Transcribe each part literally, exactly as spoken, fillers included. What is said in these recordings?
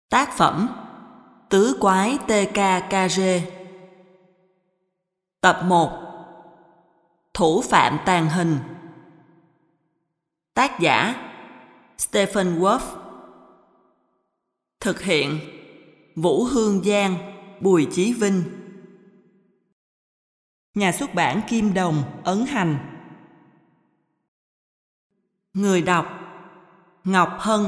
Tác phẩm Tứ quái tê ca ca rê. Tập một. Thủ phạm tàn hình. Tác giả Stephen Wolf. Thực hiện Vũ Hương Giang, Bùi Chí Vinh. Nhà xuất bản Kim Đồng, ấn hành. Người đọc Ngọc Hân.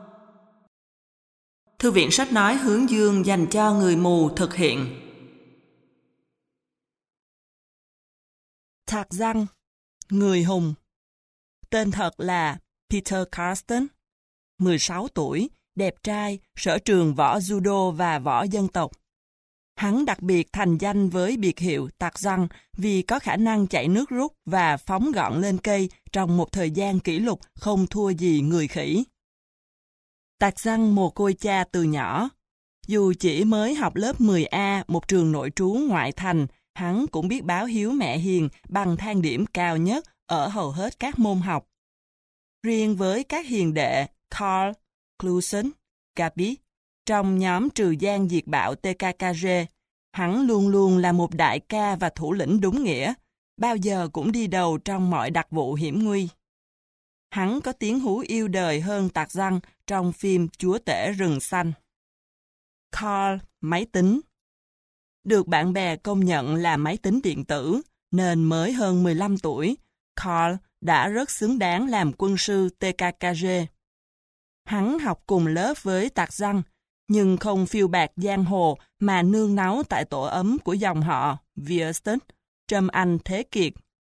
Thư viện sách nói Hướng Dương dành cho người mù thực hiện. Thạc Giang, người hùng. Tên thật là Peter Carsten, mười sáu tuổi, đẹp trai, sở trường võ judo và võ dân tộc. Hắn đặc biệt thành danh với biệt hiệu Tạc Giang vì có khả năng chạy nước rút và phóng gọn lên cây trong một thời gian kỷ lục không thua gì người khỉ. Tạc Giang mồ côi cha từ nhỏ. Dù chỉ mới học lớp mười A, một trường nội trú ngoại thành, hắn cũng biết báo hiếu mẹ hiền bằng thang điểm cao nhất ở hầu hết các môn học. Riêng với các hiền đệ Carl, Clusen, Gabi, trong nhóm trừ gian diệt bạo tê ca ca rê, hắn luôn luôn là một đại ca và thủ lĩnh đúng nghĩa, bao giờ cũng đi đầu trong mọi đặc vụ hiểm nguy. Hắn có tiếng hú yêu đời hơn Tạc Giang trong phim Chúa tể rừng xanh. Carl, máy tính. Được bạn bè công nhận là máy tính điện tử, nên mới hơn mười lăm tuổi, Carl đã rất xứng đáng làm quân sư tê ca ca rê. Hắn học cùng lớp với Tạc Giang, nhưng không phiêu bạt giang hồ mà nương náu tại tổ ấm của dòng họ Wierstein, Trâm Anh Thế Kiệt.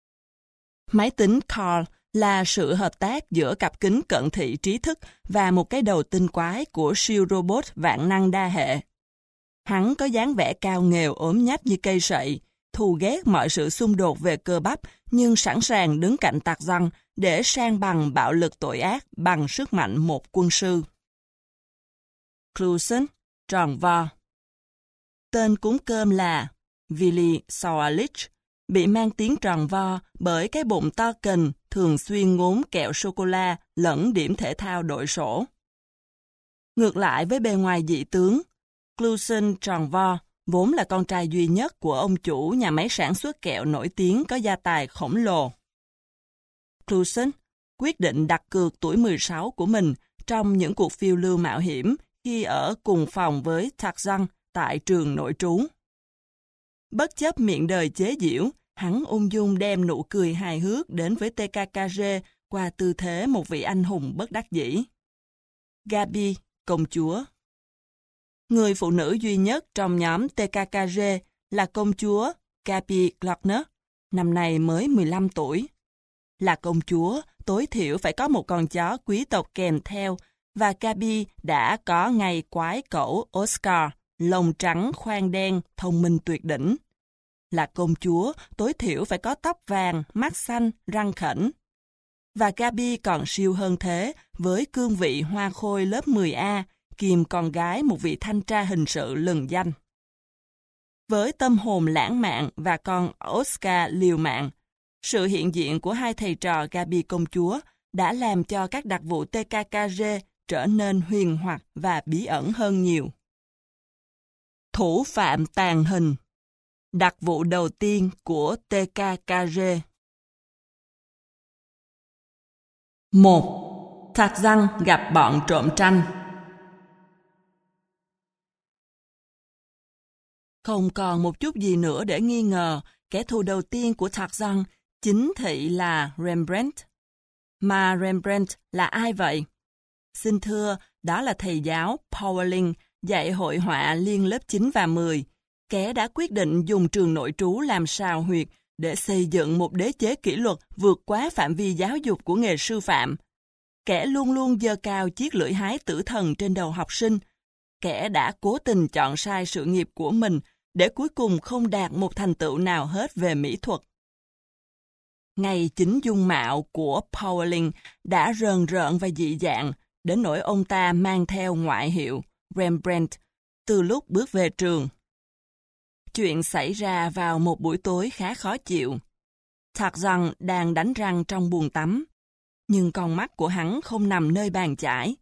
Máy tính Carl là sự hợp tác giữa cặp kính cận thị trí thức và một cái đầu tinh quái của siêu robot vạn năng đa hệ. Hắn có dáng vẻ cao nghèo ốm nhách như cây sậy, thù ghét mọi sự xung đột về cơ bắp, nhưng sẵn sàng đứng cạnh Tạc Giang để san bằng bạo lực tội ác bằng sức mạnh một quân sư. Clusen, tròn vo. Tên cúng cơm là Willy Sauerlich, bị mang tiếng tròn vo bởi cái bụng to kình thường xuyên ngốn kẹo sô-cô-la lẫn điểm thể thao đội sổ. Ngược lại với bề ngoài dị tướng, Clusen tròn vo vốn là con trai duy nhất của ông chủ nhà máy sản xuất kẹo nổi tiếng có gia tài khổng lồ. Clusen quyết định đặt cược tuổi mười sáu của mình trong những cuộc phiêu lưu mạo hiểm khi ở cùng phòng với Tạc Giang tại trường nội trú. Bất chấp miệng đời chế giễu, hắn ung dung đem nụ cười hài hước đến với tê ca ca rê qua tư thế một vị anh hùng bất đắc dĩ. Gabi, công chúa. Người phụ nữ duy nhất trong nhóm tê ca ca rê là công chúa Gabi Glockner, năm nay mới mười lăm tuổi. Là công chúa, tối thiểu phải có một con chó quý tộc kèm theo, và Gabi đã có ngay quái cẩu Oscar, lông trắng khoan đen, thông minh tuyệt đỉnh. Là công chúa, tối thiểu phải có tóc vàng, mắt xanh, răng khểnh. Và Gabi còn siêu hơn thế, với cương vị hoa khôi lớp mười A, kiêm con gái một vị thanh tra hình sự lừng danh. Với tâm hồn lãng mạn và con Oscar liều mạng, sự hiện diện của hai thầy trò Gabi công chúa đã làm cho các đặc vụ tê ca ca rê trở nên huyền hoặc và bí ẩn hơn nhiều. Thủ phạm tàn hình. Đặc vụ đầu tiên của tê ca ca rê. một. Thạc Giang gặp bọn trộm tranh. Không còn một chút gì nữa để nghi ngờ, kẻ thù đầu tiên của Thạc Giang chính thị là Rembrandt. Mà Rembrandt là ai vậy? Xin thưa, đó là thầy giáo Pauling dạy hội họa liên lớp chín và mười, kẻ đã quyết định dùng trường nội trú làm sào huyệt để xây dựng một đế chế kỷ luật vượt quá phạm vi giáo dục của nghề sư phạm. Kẻ luôn luôn giơ cao chiếc lưỡi hái tử thần trên đầu học sinh. Kẻ đã cố tình chọn sai sự nghiệp của mình để cuối cùng không đạt một thành tựu nào hết về mỹ thuật. Ngay chính dung mạo của Pauling đã rờn rợn và dị dạng, đến nỗi ông ta mang theo ngoại hiệu Rembrandt từ lúc bước về trường. Chuyện xảy ra vào một buổi tối khá khó chịu. Thạc Giang đang đánh răng trong buồng tắm, nhưng con mắt của hắn không nằm nơi bàn chải.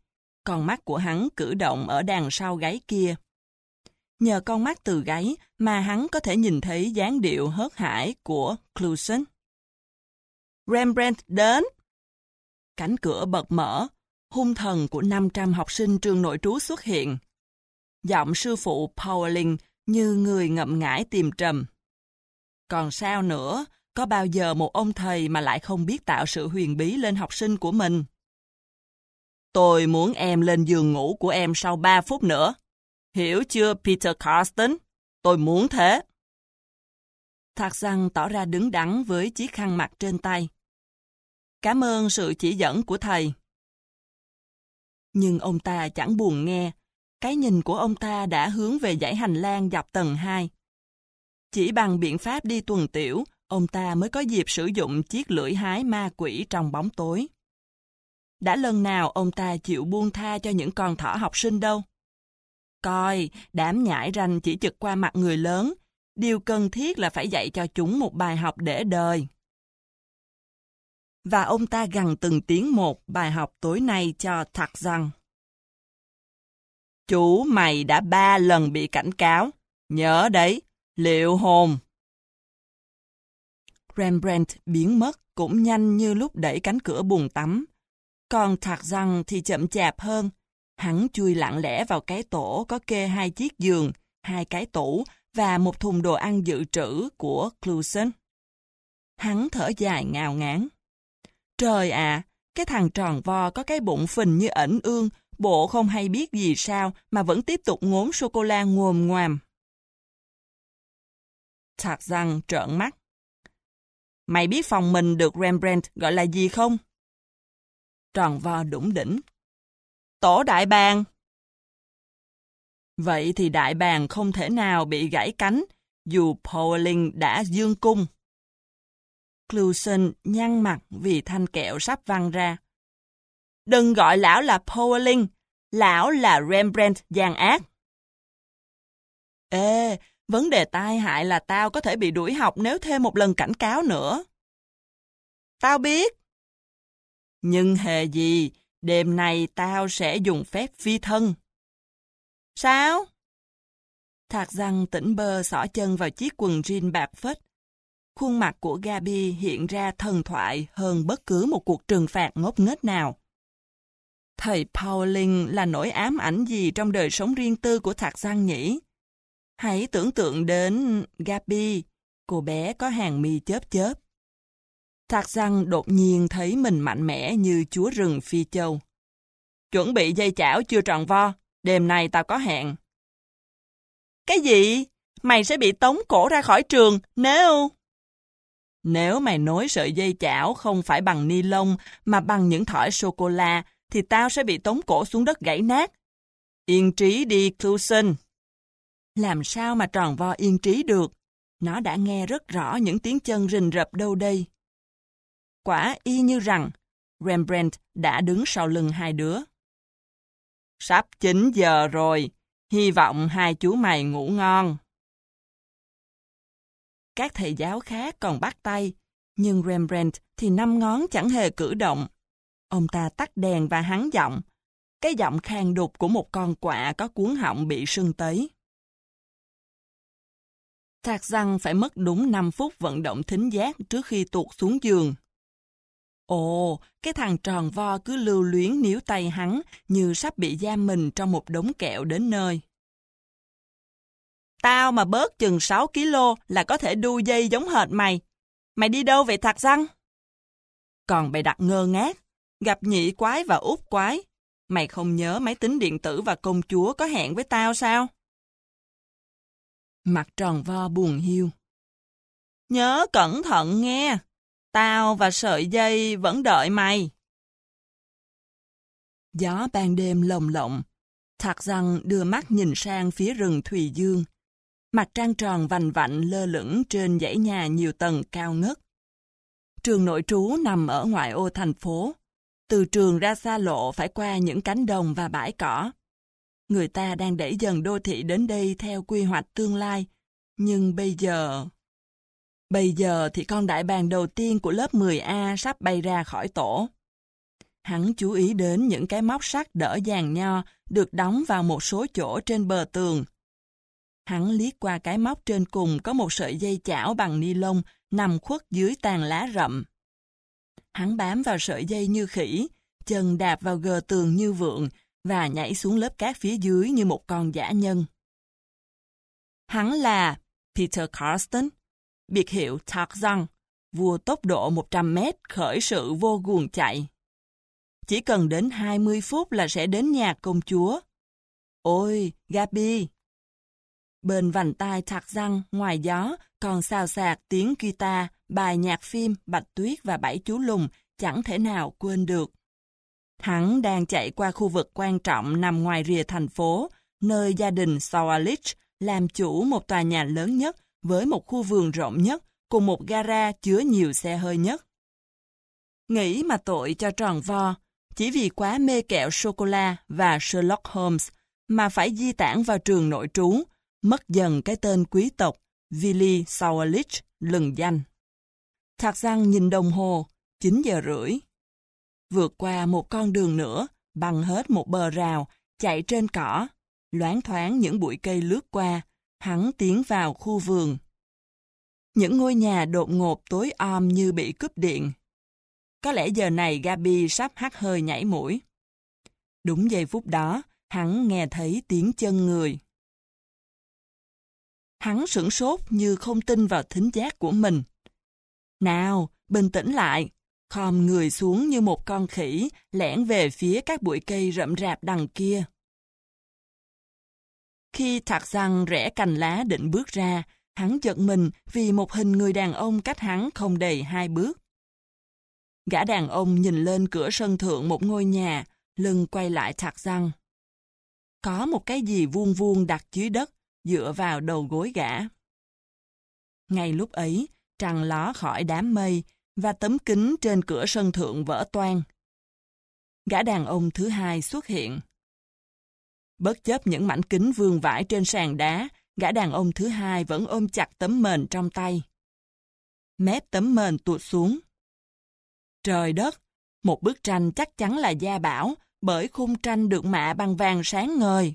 con mắt của hắn cử động ở đằng sau gáy kia. Nhờ con mắt từ gáy mà hắn có thể nhìn thấy dáng điệu hớt hải của Clausen. Rembrandt đến! Cánh cửa bật mở, hung thần của năm trăm học sinh trường nội trú xuất hiện. Giọng sư phụ Pauling như người ngậm ngãi tìm trầm. Còn sao nữa, có bao giờ một ông thầy mà lại không biết tạo sự huyền bí lên học sinh của mình? Tôi muốn em lên giường ngủ của em sau ba phút nữa. Hiểu chưa, Peter Carsten? Tôi muốn thế. Thạc Giăng tỏ ra đứng đắn với chiếc khăn mặt trên tay. Cảm ơn sự chỉ dẫn của thầy. Nhưng ông ta chẳng buồn nghe. Cái nhìn của ông ta đã hướng về dãy hành lang dọc tầng hai. Chỉ bằng biện pháp đi tuần tiểu, ông ta mới có dịp sử dụng chiếc lưỡi hái ma quỷ trong bóng tối. Đã lần nào ông ta chịu buông tha cho những con thỏ học sinh đâu. Coi, đám nhãi ranh chỉ chực qua mặt người lớn. Điều cần thiết là phải dạy cho chúng một bài học để đời. Và ông ta gằn từng tiếng một bài học tối nay cho Thạc Giăng. Chú mày đã ba lần bị cảnh cáo. Nhớ đấy, liệu hồn. Rembrandt biến mất cũng nhanh như lúc đẩy cánh cửa buồng tắm. Còn Thạc Giăng thì chậm chạp hơn. Hắn chui lặng lẽ vào cái tổ có kê hai chiếc giường, hai cái tủ và một thùng đồ ăn dự trữ của Clausen. Hắn thở dài ngao ngán. Trời ạ, à, cái thằng tròn vo có cái bụng phình như ẩn ương, bộ không hay biết gì sao mà vẫn tiếp tục ngốn sô-cô-la ngồm ngoàm. Thạc Giăng trợn mắt. Mày biết phòng mình được Rembrandt gọi là gì không? Tròn vo đủng đỉnh. Tổ đại bàng. Vậy thì đại bàng không thể nào bị gãy cánh, dù Pauling đã dương cung. Clausen nhăn mặt vì thanh kẹo sắp văng ra. Đừng gọi lão là Pauling, lão là Rembrandt gian ác. Ê, vấn đề tai hại là tao có thể bị đuổi học nếu thêm một lần cảnh cáo nữa. Tao biết. Nhưng hề gì, đêm nay tao sẽ dùng phép phi thân. Sao? Thạc Giăng tỉnh bơ xỏ chân vào chiếc quần jean bạc phết. Khuôn mặt của Gaby hiện ra thần thoại hơn bất cứ một cuộc trừng phạt ngốc nghếch nào. Thầy Pauling là nỗi ám ảnh gì trong đời sống riêng tư của Thạc Giăng nhỉ? Hãy tưởng tượng đến Gaby, cô bé có hàng mi chớp chớp. Thạc Giăng đột nhiên thấy mình mạnh mẽ như chúa rừng Phi Châu. Chuẩn bị dây chảo chưa tròn vo, đêm nay tao có hẹn. Cái gì? Mày sẽ bị tống cổ ra khỏi trường nếu... Nếu mày nối sợi dây chảo không phải bằng ni lông mà bằng những thỏi sô-cô-la, thì tao sẽ bị tống cổ xuống đất gãy nát. Yên trí đi, Clausen. Làm sao mà tròn vo yên trí được? Nó đã nghe rất rõ những tiếng chân rình rập đâu đây. Quả y như rằng Rembrandt đã đứng sau lưng hai đứa. Sắp chín giờ rồi, hy vọng hai chú mày ngủ ngon. Các thầy giáo khác còn bắt tay, nhưng Rembrandt thì năm ngón chẳng hề cử động. Ông ta tắt đèn và hắn giọng, cái giọng khàn đục của một con quạ có cuống họng bị sưng tấy. Thạc Giăng phải mất đúng năm phút vận động thính giác trước khi tuột xuống giường. Ồ, cái thằng tròn vo cứ lưu luyến níu tay hắn như sắp bị giam mình trong một đống kẹo đến nơi. Tao mà bớt chừng sáu ki lô là có thể đu dây giống hệt mày. Mày đi đâu vậy Thạc Giăng? Còn bày đặt ngơ ngác, gặp nhị quái và út quái. Mày không nhớ máy tính điện tử và công chúa có hẹn với tao sao? Mặt tròn vo buồn hiu. Nhớ cẩn thận nghe. Tao và sợi dây vẫn đợi mày. Gió ban đêm lồng lộng. Thạc Giăng đưa mắt nhìn sang phía rừng Thùy Dương. Mặt trăng tròn vành vạnh lơ lửng trên dãy nhà nhiều tầng cao ngất. Trường nội trú nằm ở ngoại ô thành phố. Từ trường ra xa lộ phải qua những cánh đồng và bãi cỏ. Người ta đang đẩy dần đô thị đến đây theo quy hoạch tương lai. Nhưng bây giờ... Bây giờ thì con đại bàng đầu tiên của lớp mười A sắp bay ra khỏi tổ. Hắn chú ý đến những cái móc sắt đỡ giàn nho được đóng vào một số chỗ trên bờ tường. Hắn liếc qua cái móc trên cùng có một sợi dây chảo bằng ni lông nằm khuất dưới tàn lá rậm. Hắn bám vào sợi dây như khỉ, chân đạp vào gờ tường như vượn và nhảy xuống lớp cát phía dưới như một con dã nhân. Hắn là Peter Carsten, biệt hiệu Tarzan, vua tốc độ một trăm mét khởi sự vô guồng chạy. Chỉ cần đến hai mươi phút là sẽ đến nhà công chúa. Ôi, Gabi! Bên vành tai Tarzan ngoài gió còn xào xạc tiếng guitar, bài nhạc phim Bạch Tuyết và Bảy Chú Lùn chẳng thể nào quên được. Hắn đang chạy qua khu vực quan trọng nằm ngoài rìa thành phố, nơi gia đình Sauerlich làm chủ một tòa nhà lớn nhất với một khu vườn rộng nhất cùng một gara chứa nhiều xe hơi nhất. Nghĩ mà tội cho tròn vo, chỉ vì quá mê kẹo sô-cô-la và Sherlock Holmes mà phải di tản vào trường nội trú, mất dần cái tên quý tộc Willy Sauerlich lừng danh. Tarzan nhìn đồng hồ, chín giờ rưỡi. Vượt qua một con đường nữa, băng hết một bờ rào, chạy trên cỏ, loáng thoáng những bụi cây lướt qua, hắn tiến vào khu vườn. Những ngôi nhà đột ngột tối om như bị cúp điện. Có lẽ giờ này Gabi sắp hắt hơi nhảy mũi. Đúng giây phút đó, hắn nghe thấy tiếng chân người. Hắn sửng sốt như không tin vào thính giác của mình. Nào, bình tĩnh lại, khom người xuống như một con khỉ, lẻn về phía các bụi cây rậm rạp đằng kia. Khi Tarzan rẽ cành lá định bước ra, hắn giật mình vì một hình người đàn ông cách hắn không đầy hai bước. Gã đàn ông nhìn lên cửa sân thượng một ngôi nhà, lưng quay lại Tarzan. Có một cái gì vuông vuông đặt dưới đất, dựa vào đầu gối gã. Ngay lúc ấy, trăng ló khỏi đám mây và tấm kính trên cửa sân thượng vỡ toang. Gã đàn ông thứ hai xuất hiện. Bất chấp những mảnh kính vương vãi trên sàn đá, gã đàn ông thứ hai vẫn ôm chặt tấm mền trong tay. Mép tấm mền tuột xuống. Trời đất! Một bức tranh chắc chắn là gia bảo, bởi khung tranh được mạ bằng vàng sáng ngời.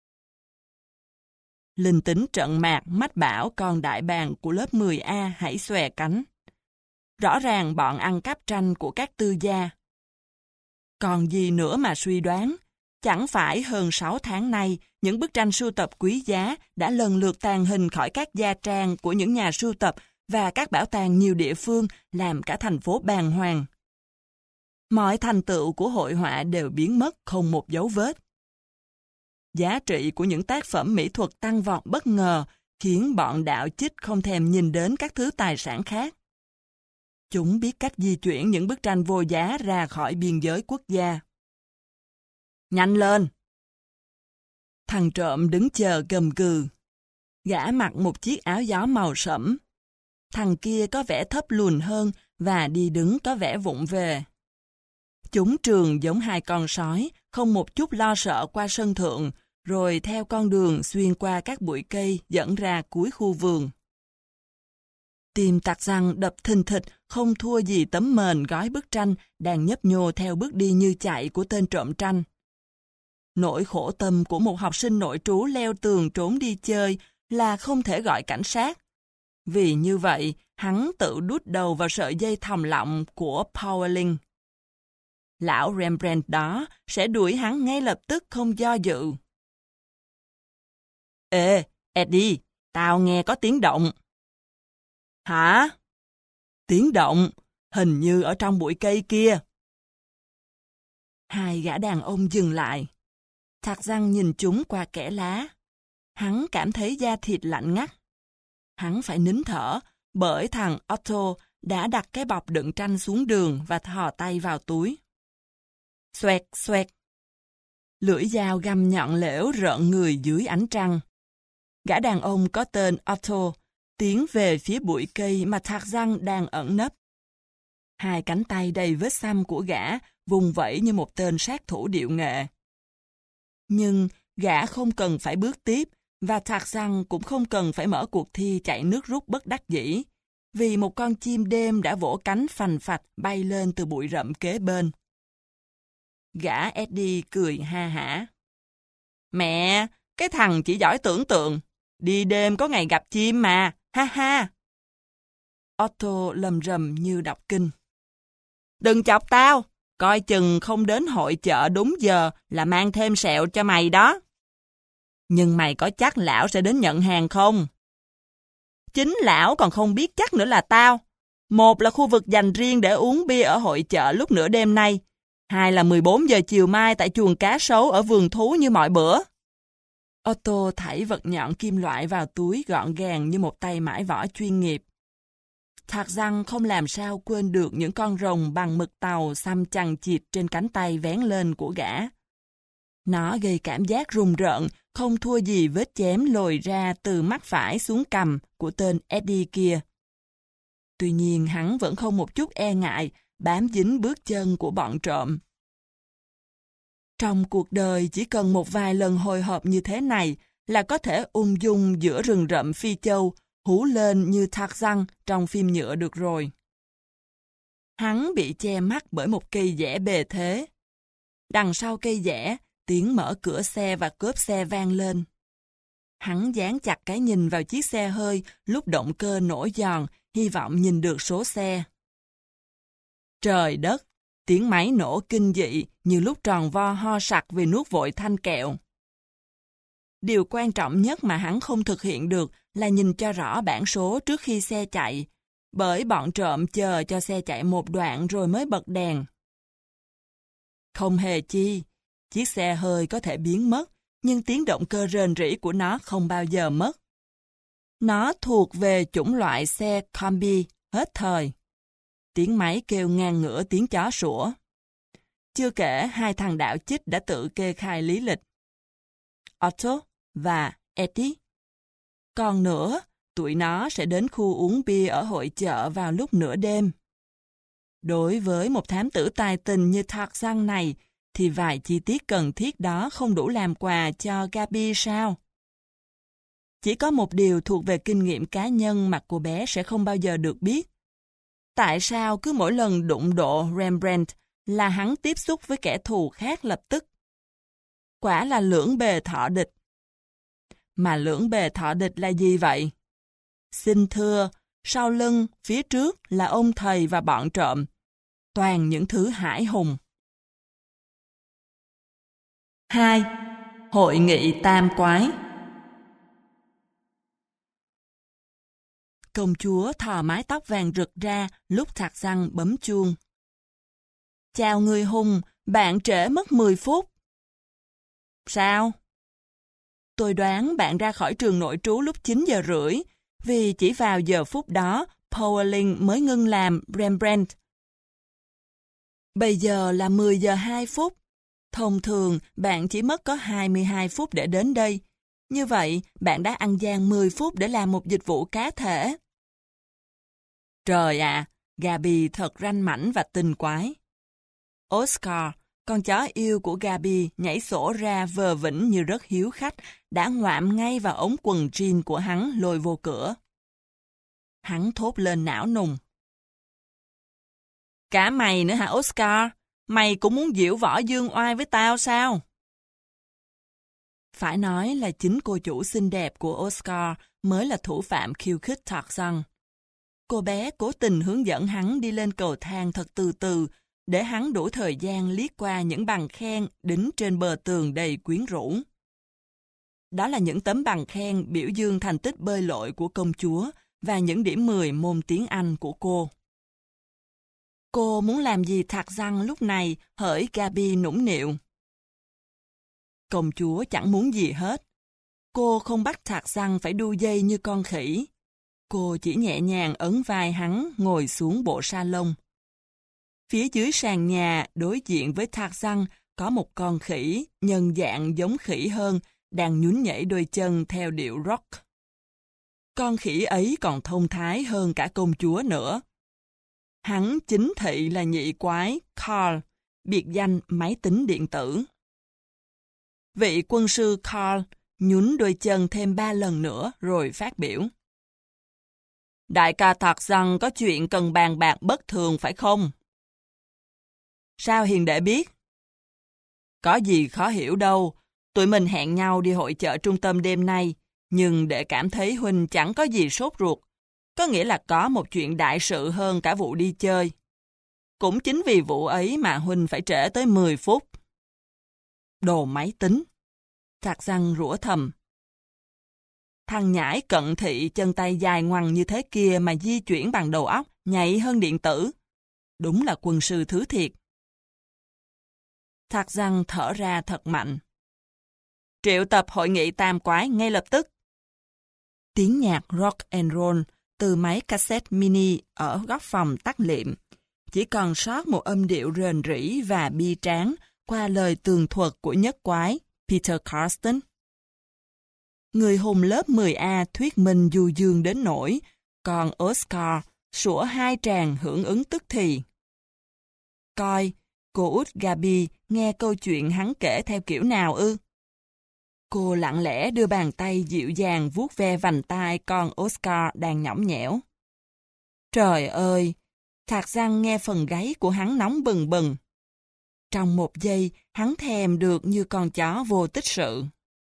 Linh tính trận mạc mách bảo con đại bàng của lớp mười A hãy xòe cánh. Rõ ràng bọn ăn cắp tranh của các tư gia. Còn gì nữa mà suy đoán, chẳng phải hơn sáu tháng nay, những bức tranh sưu tập quý giá đã lần lượt tàn hình khỏi các gia trang của những nhà sưu tập và các bảo tàng nhiều địa phương làm cả thành phố bàng hoàng. Mọi thành tựu của hội họa đều biến mất không một dấu vết. Giá trị của những tác phẩm mỹ thuật tăng vọt bất ngờ, khiến bọn đạo chích không thèm nhìn đến các thứ tài sản khác. Chúng biết cách di chuyển những bức tranh vô giá ra khỏi biên giới quốc gia. Nhanh lên! Thằng trộm đứng chờ gầm gừ. Gã mặc một chiếc áo gió màu sẫm. Thằng kia có vẻ thấp lùn hơn và đi đứng có vẻ vụng về. Chúng trường giống hai con sói, không một chút lo sợ qua sân thượng, rồi theo con đường xuyên qua các bụi cây dẫn ra cuối khu vườn. Tim Tarzan đập thình thịch, không thua gì tấm mền gói bức tranh đang nhấp nhô theo bước đi như chạy của tên trộm tranh. Nỗi khổ tâm của một học sinh nội trú leo tường trốn đi chơi là không thể gọi cảnh sát. Vì như vậy, hắn tự đút đầu vào sợi dây thòng lọng của Powelling. Lão Rembrandt đó sẽ đuổi hắn ngay lập tức không do dự. Ê, Eddie, tao nghe có tiếng động. Hả? Tiếng động, hình như ở trong bụi cây kia. Hai gã đàn ông dừng lại. Tarzan nhìn chúng qua kẽ lá. Hắn cảm thấy da thịt lạnh ngắt. Hắn phải nín thở, bởi thằng Otto đã đặt cái bọc đựng tranh xuống đường và thò tay vào túi. Xoẹt, xoẹt. Lưỡi dao găm nhọn lẻo rợn người dưới ánh trăng. Gã đàn ông có tên Otto tiến về phía bụi cây mà Tarzan đang ẩn nấp. Hai cánh tay đầy vết xăm của gã vùng vẫy như một tên sát thủ điệu nghệ. Nhưng gã không cần phải bước tiếp, và Tarzan cũng không cần phải mở cuộc thi chạy nước rút bất đắc dĩ, vì một con chim đêm đã vỗ cánh phành phạch bay lên từ bụi rậm kế bên. Gã Eddie cười ha hả. Mẹ, cái thằng chỉ giỏi tưởng tượng. Đi đêm có ngày gặp chim mà, ha ha. Otto lầm rầm như đọc kinh. Đừng chọc tao, coi chừng không đến hội chợ đúng giờ là mang thêm sẹo cho mày đó. Nhưng mày có chắc lão sẽ đến nhận hàng không? Chính lão còn không biết chắc nữa là tao. Một là khu vực dành riêng để uống bia ở hội chợ lúc nửa đêm nay. Hai là mười bốn giờ chiều mai tại chuồng cá sấu ở vườn thú như mọi bữa. Otto thảy vật nhọn kim loại vào túi gọn gàng như một tay mãi võ chuyên nghiệp. Tarzan không làm sao quên được những con rồng bằng mực tàu xăm chằng chịt trên cánh tay vén lên của gã. Nó gây cảm giác rùng rợn, không thua gì vết chém lồi ra từ mắt phải xuống cằm của tên Eddie kia. Tuy nhiên hắn vẫn không một chút e ngại, bám dính bước chân của bọn trộm. Trong cuộc đời chỉ cần một vài lần hồi hộp như thế này là có thể ung dung giữa rừng rậm Phi Châu, hú lên như Tarzan trong phim nhựa được rồi. Hắn bị che mắt bởi một cây dẻ bề thế. Đằng sau cây dẻ, tiếng mở cửa xe và cốp xe vang lên. Hắn dán chặt cái nhìn vào chiếc xe hơi lúc động cơ nổ giòn, hy vọng nhìn được số xe. Trời đất! Tiếng máy nổ kinh dị như lúc tròn vo ho sặc vì nuốt vội thanh kẹo. Điều quan trọng nhất mà hắn không thực hiện được là nhìn cho rõ bản số trước khi xe chạy, bởi bọn trộm chờ cho xe chạy một đoạn rồi mới bật đèn. Không hề chi, chiếc xe hơi có thể biến mất, nhưng tiếng động cơ rền rĩ của nó không bao giờ mất. Nó thuộc về chủng loại xe combi hết thời. Tiếng máy kêu ngang ngửa tiếng chó sủa. Chưa kể hai thằng đạo chích đã tự kê khai lý lịch. Otto và Eddie. Còn nữa, tụi nó sẽ đến khu uống bia ở hội chợ vào lúc nửa đêm. Đối với một thám tử tài tình như Tarzan này, thì vài chi tiết cần thiết đó không đủ làm quà cho Gabi sao? Chỉ có một điều thuộc về kinh nghiệm cá nhân mà cô bé sẽ không bao giờ được biết. Tại sao cứ mỗi lần đụng độ Rembrandt là hắn tiếp xúc với kẻ thù khác lập tức? Quả là lưỡng bề thọ địch. Mà lưỡng bề thọ địch là gì vậy? Xin thưa, sau lưng, phía trước là ông thầy và bọn trộm. Toàn những thứ hải hùng. hai. Hội nghị tam quái. Công chúa thò mái tóc vàng rực ra lúc Tarzan bấm chuông. Chào người hùng, bạn trễ mất mười phút. Sao? Tôi đoán bạn ra khỏi trường nội trú lúc chín giờ rưỡi, vì chỉ vào giờ phút đó Powelling mới ngưng làm Rembrandt. Bây giờ là mười giờ hai phút. Thông thường, bạn chỉ mất có hai mươi hai phút để đến đây. Như vậy, bạn đã ăn gian mười phút để làm một dịch vụ cá thể. Trời ạ, à, Gabi thật ranh mãnh và tinh quái. Oscar, con chó yêu của Gabi, nhảy sổ ra vờ vĩnh như rất hiếu khách, đã ngoạm ngay vào ống quần jean của hắn lôi vô cửa. Hắn thốt lên não nùng. Cả mày nữa hả Oscar? Mày cũng muốn diễu võ dương oai với tao sao? Phải nói là chính cô chủ xinh đẹp của Oscar mới là thủ phạm khiêu khích Tarzan. Cô bé cố tình hướng dẫn hắn đi lên cầu thang thật từ từ, để hắn đủ thời gian liếc qua những bằng khen đính trên bờ tường đầy quyến rũ. Đó là những tấm bằng khen biểu dương thành tích bơi lội của công chúa và những điểm mười môn tiếng Anh của cô. Cô muốn làm gì Tarzan lúc này hỡi Gabi nũng nịu. Công chúa chẳng muốn gì hết. Cô không bắt Tarzan phải đu dây như con khỉ. Cô chỉ nhẹ nhàng ấn vai hắn ngồi xuống bộ salon. Phía dưới sàn nhà đối diện với Tarzan có một con khỉ, nhân dạng giống khỉ hơn, đang nhún nhảy đôi chân theo điệu rock. Con khỉ ấy còn thông thái hơn cả công chúa nữa. Hắn chính thị là nhị quái Carl, biệt danh máy tính điện tử. Vị quân sư Carl nhún đôi chân thêm ba lần nữa rồi phát biểu. Đại ca Tarzan có chuyện cần bàn bạc bất thường phải không? Sao hiền đệ biết? Có gì khó hiểu đâu. Tụi mình hẹn nhau đi hội chợ trung tâm đêm nay, nhưng để cảm thấy Huynh chẳng có gì sốt ruột. Có nghĩa là có một chuyện đại sự hơn cả vụ đi chơi. Cũng chính vì vụ ấy mà Huynh phải trễ tới mười phút. Đồ máy tính. Thạc Giăng rủa thầm. Thằng nhãi cận thị chân tay dài ngoằng như thế kia mà di chuyển bằng đầu óc, nhạy hơn điện tử. Đúng là quân sư thứ thiệt. Thạc Giăng thở ra thật mạnh. Triệu tập hội nghị tam quái ngay lập tức. Tiếng nhạc rock and roll từ máy cassette mini ở góc phòng tắt liệm. Chỉ còn sót một âm điệu rền rĩ và bi tráng qua lời tường thuật của nhất quái, Peter Carsten. Người hùng lớp mười A thuyết minh du dương đến nỗi, còn Oscar sủa hai tràng hưởng ứng tức thì. Coi, cô út Gabi nghe câu chuyện hắn kể theo kiểu nào ư? Cô lặng lẽ đưa bàn tay dịu dàng vuốt ve vành tai con Oscar đang nhõng nhẽo. Trời ơi! Thạc Giăng nghe phần gáy của hắn nóng bừng bừng. Trong một giây, hắn thèm được như con chó vô tích sự.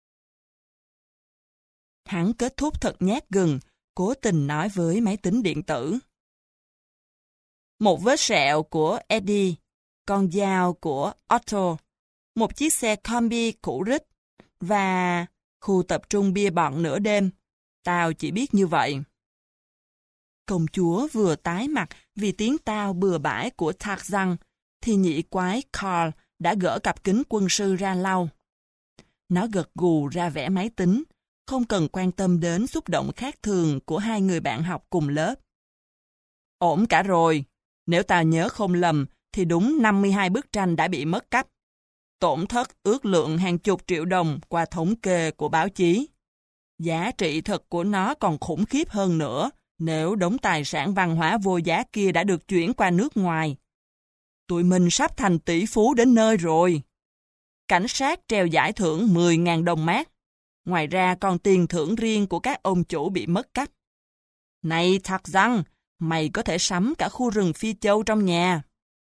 Hắn kết thúc thật nhát gừng, cố tình nói với máy tính điện tử. Một vết sẹo của Eddie, con dao của Otto, một chiếc xe combi cũ rích, và khu tập trung bia bọn nửa đêm. Tao chỉ biết như vậy. Công chúa vừa tái mặt vì tiếng tao bừa bãi của Thạc Giăng, thì nhị quái Carl đã gỡ cặp kính quân sư ra lau. Nó gật gù ra vẻ máy tính, không cần quan tâm đến xúc động khác thường của hai người bạn học cùng lớp. Ổn cả rồi, nếu tao nhớ không lầm thì đúng năm mươi hai bức tranh đã bị mất cắp. Tổn thất ước lượng hàng chục triệu đồng qua thống kê của báo chí. Giá trị thật của nó còn khủng khiếp hơn nữa nếu đống tài sản văn hóa vô giá kia đã được chuyển qua nước ngoài. Tụi mình sắp thành tỷ phú đến nơi rồi. Cảnh sát treo giải thưởng mười nghìn đồng mát. Ngoài ra còn tiền thưởng riêng của các ông chủ bị mất cắp. Này Thạc Giăng, mày có thể sắm cả khu rừng Phi Châu trong nhà.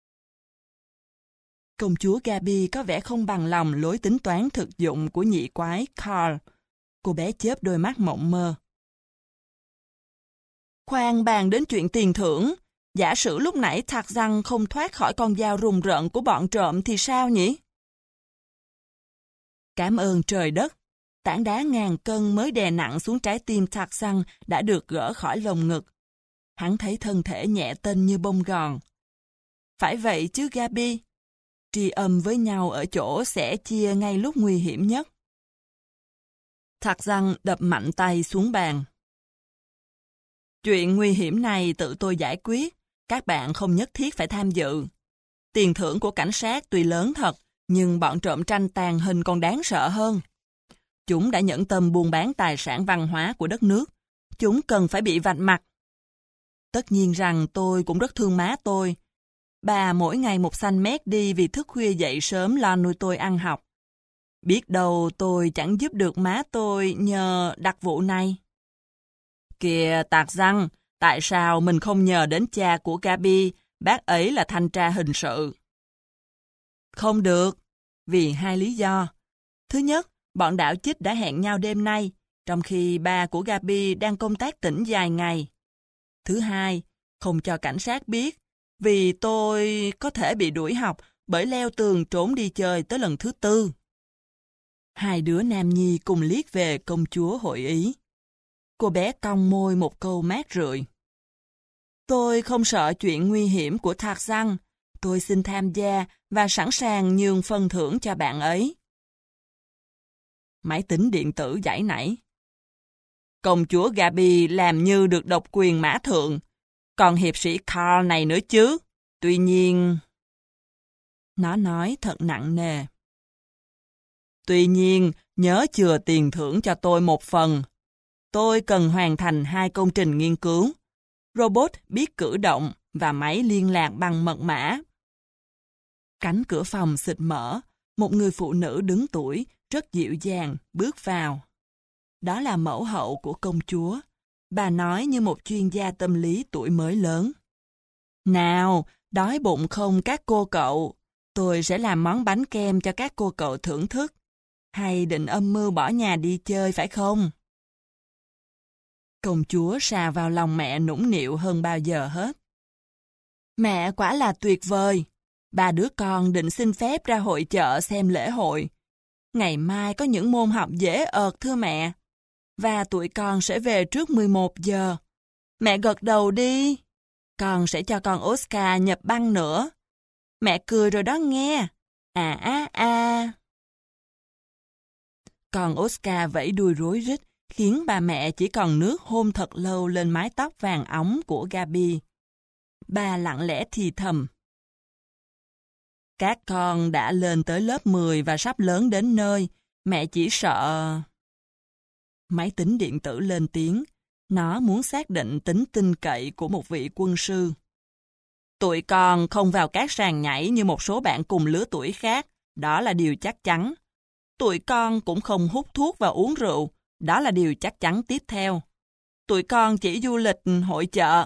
Công chúa Gabi có vẻ không bằng lòng lối tính toán thực dụng của nhị quái Carl. Cô bé chớp đôi mắt mộng mơ. Khoan bàn đến chuyện tiền thưởng. Giả sử lúc nãy Thạc Giăng không thoát khỏi con dao rùng rợn của bọn trộm thì sao nhỉ? Cảm ơn trời đất. Tảng đá ngàn cân mới đè nặng xuống trái tim Thạc Giăng đã được gỡ khỏi lồng ngực. Hắn thấy thân thể nhẹ tênh như bông gòn. Phải vậy chứ Gabi? Tri âm với nhau ở chỗ sẻ chia ngay lúc nguy hiểm nhất. Thạc Giăng đập mạnh tay xuống bàn. Chuyện nguy hiểm này tự tôi giải quyết, các bạn không nhất thiết phải tham dự. Tiền thưởng của cảnh sát tuy lớn thật, nhưng bọn trộm tranh tàn hình còn đáng sợ hơn. Chúng đã nhẫn tâm buôn bán tài sản văn hóa của đất nước. Chúng cần phải bị vạch mặt. Tất nhiên rằng tôi cũng rất thương má tôi. Bà mỗi ngày một xanh mét đi vì thức khuya dậy sớm lo nuôi tôi ăn học. Biết đâu tôi chẳng giúp được má tôi nhờ đặc vụ này. Kìa Tạc Giăng, tại sao mình không nhờ đến cha của Gabi, bác ấy là thanh tra hình sự? Không được, vì hai lý do. Thứ nhất, bọn đạo chích đã hẹn nhau đêm nay, trong khi ba của Gabi đang công tác tỉnh dài ngày. Thứ hai, không cho cảnh sát biết, vì tôi có thể bị đuổi học bởi leo tường trốn đi chơi tới lần thứ tư. Hai đứa nam nhi cùng liếc về công chúa hội ý. Cô bé cong môi một câu mát rượi. Tôi không sợ chuyện nguy hiểm của Thạc Giăng. Tôi xin tham gia và sẵn sàng nhường phần thưởng cho bạn ấy. Máy tính điện tử giãy nảy. Công chúa Gabi làm như được độc quyền mã thượng. Còn hiệp sĩ Carl này nữa chứ. Tuy nhiên... Nó nói thật nặng nề. Tuy nhiên, nhớ chừa tiền thưởng cho tôi một phần. Tôi cần hoàn thành hai công trình nghiên cứu. Robot biết cử động và máy liên lạc bằng mật mã. Cánh cửa phòng xịt mở. Một người phụ nữ đứng tuổi, rất dịu dàng, bước vào. Đó là mẫu hậu của công chúa. Bà nói như một chuyên gia tâm lý tuổi mới lớn. Nào, đói bụng không các cô cậu? tôi sẽ làm món bánh kem cho các cô cậu thưởng thức. Hay định âm mưu bỏ nhà đi chơi phải không? Công chúa sa vào lòng mẹ nũng nịu hơn bao giờ hết. Mẹ quả là tuyệt vời. Ba đứa con định xin phép ra hội chợ xem lễ hội. Ngày mai có những môn học dễ ợt thưa mẹ. Và tụi con sẽ về trước mười một giờ. Mẹ gật đầu đi. Con sẽ cho con Oscar nhập băng nữa. Mẹ cười rồi đó nghe. À á à. Con Oscar vẫy đuôi rối rít, khiến bà mẹ chỉ còn nước hôn thật lâu lên mái tóc vàng óng của Gaby. Bà lặng lẽ thì thầm. Các con đã lên tới lớp mười và sắp lớn đến nơi. Mẹ chỉ sợ... Máy tính điện tử lên tiếng. Nó muốn xác định tính tin cậy của một vị quân sư. Tụi con không vào các sàn nhảy như một số bạn cùng lứa tuổi khác. Đó là điều chắc chắn. Tụi con cũng không hút thuốc và uống rượu. Đó là điều chắc chắn tiếp theo. Tụi con chỉ du lịch hội chợ.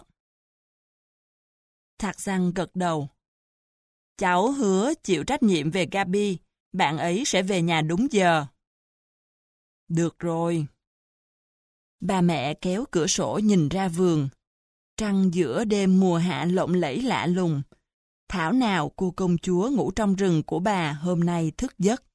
Thạc Giang gật đầu. Cháu hứa chịu trách nhiệm về Gaby. Bạn ấy sẽ về nhà đúng giờ. Được rồi. Bà mẹ kéo cửa sổ nhìn ra vườn. Trăng giữa đêm mùa hạ lộng lẫy lạ lùng. Thảo nào cô công chúa ngủ trong rừng của bà hôm nay thức giấc.